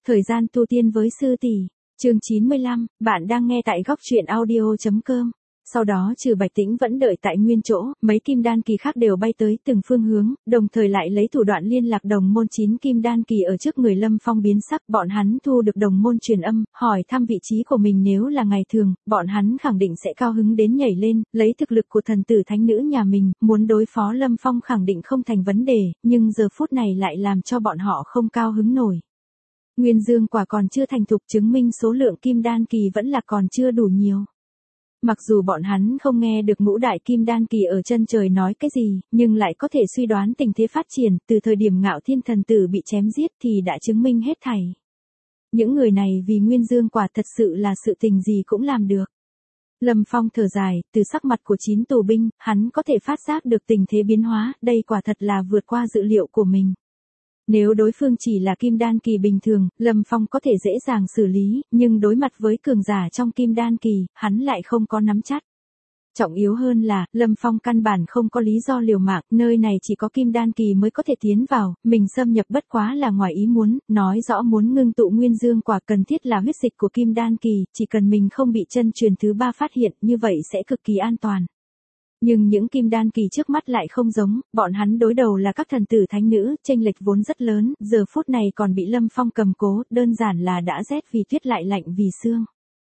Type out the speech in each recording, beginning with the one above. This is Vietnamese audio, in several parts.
Thời gian tu tiên với sư tỷ, chương 95, bạn đang nghe tại góc truyện audio.com. Sau đó trừ Bạch Tĩnh vẫn đợi tại nguyên chỗ, mấy kim đan kỳ khác đều bay tới từng phương hướng, đồng thời lại lấy thủ đoạn liên lạc đồng môn 9 kim đan kỳ ở trước người Lâm Phong biến sắc. Bọn hắn thu được đồng môn truyền âm, hỏi thăm vị trí của mình, nếu là ngày thường, bọn hắn khẳng định sẽ cao hứng đến nhảy lên, lấy thực lực của thần tử thánh nữ nhà mình, muốn đối phó Lâm Phong khẳng định không thành vấn đề, nhưng giờ phút này lại làm cho bọn họ không cao hứng nổi. Nguyên dương quả còn chưa thành thục, chứng minh số lượng kim đan kỳ vẫn là còn chưa đủ nhiều. Mặc dù bọn hắn không nghe được ngũ đại kim đan kỳ ở chân trời nói cái gì, nhưng lại có thể suy đoán tình thế phát triển, từ thời điểm Ngạo Thiên thần tử bị chém giết thì đã chứng minh hết thảy. Những người này vì nguyên dương quả thật sự là sự tình gì cũng làm được. Lâm Phong thở dài, từ sắc mặt của 9 tù binh, hắn có thể phát giác được tình thế biến hóa, đây quả thật là vượt qua dự liệu của mình. Nếu đối phương chỉ là kim đan kỳ bình thường, Lâm Phong có thể dễ dàng xử lý, nhưng đối mặt với cường giả trong kim đan kỳ, hắn lại không có nắm chắc. Trọng yếu hơn là, Lâm Phong căn bản không có lý do liều mạng, nơi này chỉ có kim đan kỳ mới có thể tiến vào, mình xâm nhập bất quá là ngoài ý muốn, nói rõ muốn ngưng tụ nguyên dương quả cần thiết là huyết dịch của kim đan kỳ, chỉ cần mình không bị chân truyền thứ 3 phát hiện, như vậy sẽ cực kỳ an toàn. Nhưng những kim đan kỳ trước mắt lại không giống, bọn hắn đối đầu là các thần tử thánh nữ, chênh lệch vốn rất lớn, giờ phút này còn bị Lâm Phong cầm cố, đơn giản là đã rét vì tuyết lại lạnh vì xương.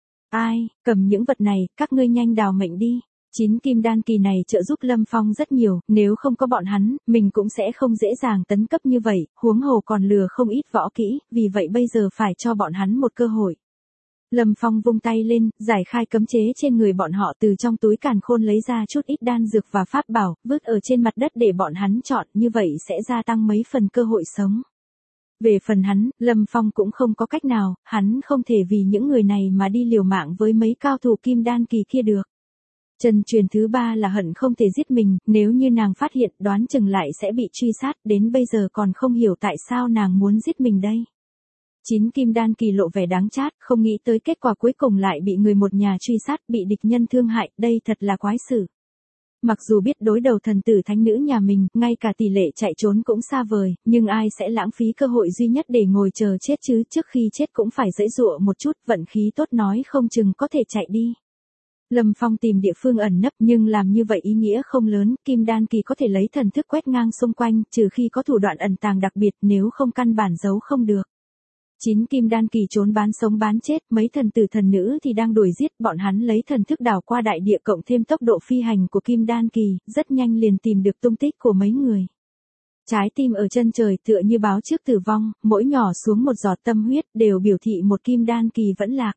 Ai, cầm những vật này, các ngươi nhanh đào mệnh đi. 9 kim đan kỳ này trợ giúp Lâm Phong rất nhiều, nếu không có bọn hắn, mình cũng sẽ không dễ dàng tấn cấp như vậy, huống hồ còn lừa không ít võ kỹ, vì vậy bây giờ phải cho bọn hắn một cơ hội. Lâm Phong vung tay lên, giải khai cấm chế trên người bọn họ, từ trong túi càn khôn lấy ra chút ít đan dược và pháp bảo, vứt ở trên mặt đất để bọn hắn chọn, như vậy sẽ gia tăng mấy phần cơ hội sống. Về phần hắn, Lâm Phong cũng không có cách nào, hắn không thể vì những người này mà đi liều mạng với mấy cao thủ kim đan kỳ kia được. Chân truyền thứ 3 là hận không thể giết mình, nếu như nàng phát hiện đoán chừng lại sẽ bị truy sát, đến bây giờ còn không hiểu tại sao nàng muốn giết mình đây. 9 kim đan kỳ lộ vẻ đáng chát, không nghĩ tới kết quả cuối cùng lại bị người một nhà truy sát, bị địch nhân thương hại, đây thật là quái sự. Mặc dù biết đối đầu thần tử thánh nữ nhà mình, ngay cả tỷ lệ chạy trốn cũng xa vời, nhưng ai sẽ lãng phí cơ hội duy nhất để ngồi chờ chết chứ, trước khi chết cũng phải giãy giụa một chút, vận khí tốt nói không chừng có thể chạy đi. Lâm Phong tìm địa phương ẩn nấp, nhưng làm như vậy ý nghĩa không lớn, kim đan kỳ có thể lấy thần thức quét ngang xung quanh, trừ khi có thủ đoạn ẩn tàng đặc biệt, nếu không căn bản giấu không được. 9 kim đan kỳ trốn bán sống bán chết, mấy thần tử thần nữ thì đang đuổi giết, bọn hắn lấy thần thức đảo qua đại địa cộng thêm tốc độ phi hành của kim đan kỳ, rất nhanh liền tìm được tung tích của mấy người. Trái tim ở chân trời tựa như báo trước tử vong, mỗi nhỏ xuống một giọt tâm huyết đều biểu thị một kim đan kỳ vẫn lạc.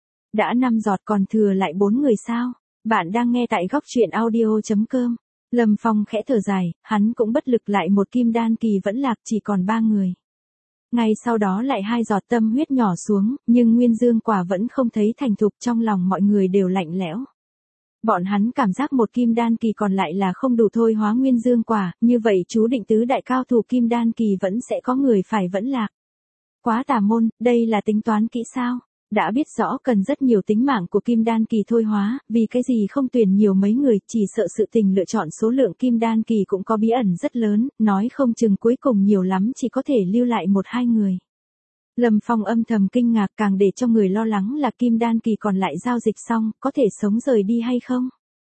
Đã 5 giọt còn thừa lại 4 người sao? Bạn đang nghe tại góc truyện audio.com. Lâm Phong khẽ thở dài, hắn cũng bất lực, lại một kim đan kỳ vẫn lạc, chỉ còn 3 người. Ngay sau đó lại 2 giọt tâm huyết nhỏ xuống, nhưng nguyên dương quả vẫn không thấy thành thục, trong lòng mọi người đều lạnh lẽo. Bọn hắn cảm giác một kim đan kỳ còn lại là không đủ thôi hóa nguyên dương quả, như vậy chú định tứ đại cao thủ kim đan kỳ vẫn sẽ có người phải vẫn lạc. Quá tà môn, đây là tính toán kỹ sao? Đã biết rõ cần rất nhiều tính mạng của kim đan kỳ thôi hóa, vì cái gì không tuyển nhiều mấy người, chỉ sợ sự tình lựa chọn số lượng kim đan kỳ cũng có bí ẩn rất lớn, nói không chừng cuối cùng nhiều lắm chỉ có thể lưu lại 1-2 người. Lâm Phong âm thầm kinh ngạc, càng để cho người lo lắng là kim đan kỳ còn lại giao dịch xong, có thể sống rời đi hay không?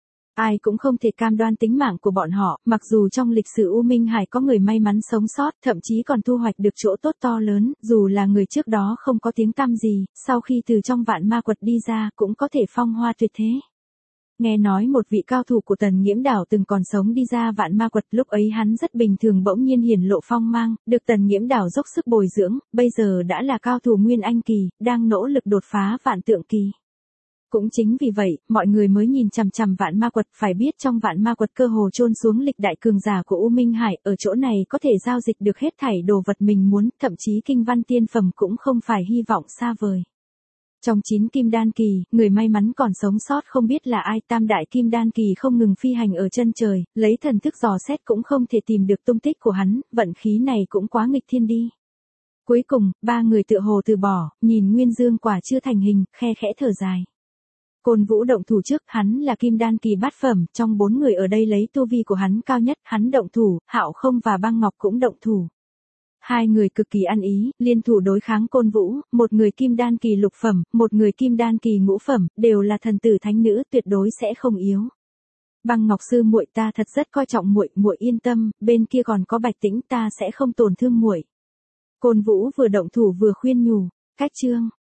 Ai cũng không thể cam đoan tính mạng của bọn họ, mặc dù trong lịch sử U Minh Hải có người may mắn sống sót, thậm chí còn thu hoạch được chỗ tốt to lớn, dù là người trước đó không có tiếng tăm gì, sau khi từ trong vạn ma quật đi ra cũng có thể phong hoa tuyệt thế. Nghe nói một vị cao thủ của Tần Nghiễm Đảo từng còn sống đi ra vạn ma quật, lúc ấy hắn rất bình thường bỗng nhiên hiển lộ phong mang, được Tần Nghiễm Đảo dốc sức bồi dưỡng, bây giờ đã là cao thủ Nguyên Anh kỳ, đang nỗ lực đột phá vạn tượng kỳ. Cũng chính vì vậy, mọi người mới nhìn chằm chằm vạn ma quật, phải biết trong vạn ma quật cơ hồ chôn xuống lịch đại cường giả của U Minh Hải, ở chỗ này có thể giao dịch được hết thảy đồ vật mình muốn, thậm chí kinh văn tiên phẩm cũng không phải hy vọng xa vời. Trong 9 kim đan kỳ, người may mắn còn sống sót không biết là ai, tam đại kim đan kỳ không ngừng phi hành ở chân trời, lấy thần thức dò xét cũng không thể tìm được tung tích của hắn, vận khí này cũng quá nghịch thiên đi. Cuối cùng, 3 người tựa hồ từ bỏ, nhìn nguyên dương quả chưa thành hình, khe khẽ thở dài. Côn Vũ động thủ trước, hắn là kim đan kỳ bát phẩm, trong 4 người ở đây lấy tu vi của hắn cao nhất, hắn động thủ, Hạo Không và Băng Ngọc cũng động thủ. Hai người cực kỳ ăn ý, liên thủ đối kháng Côn Vũ, một người kim đan kỳ lục phẩm, một người kim đan kỳ ngũ phẩm, đều là thần tử thánh nữ, tuyệt đối sẽ không yếu. Băng Ngọc sư muội, ta thật rất coi trọng muội, muội yên tâm, bên kia còn có Bạch Tĩnh, ta sẽ không tổn thương muội. Côn Vũ vừa động thủ vừa khuyên nhủ, cách chương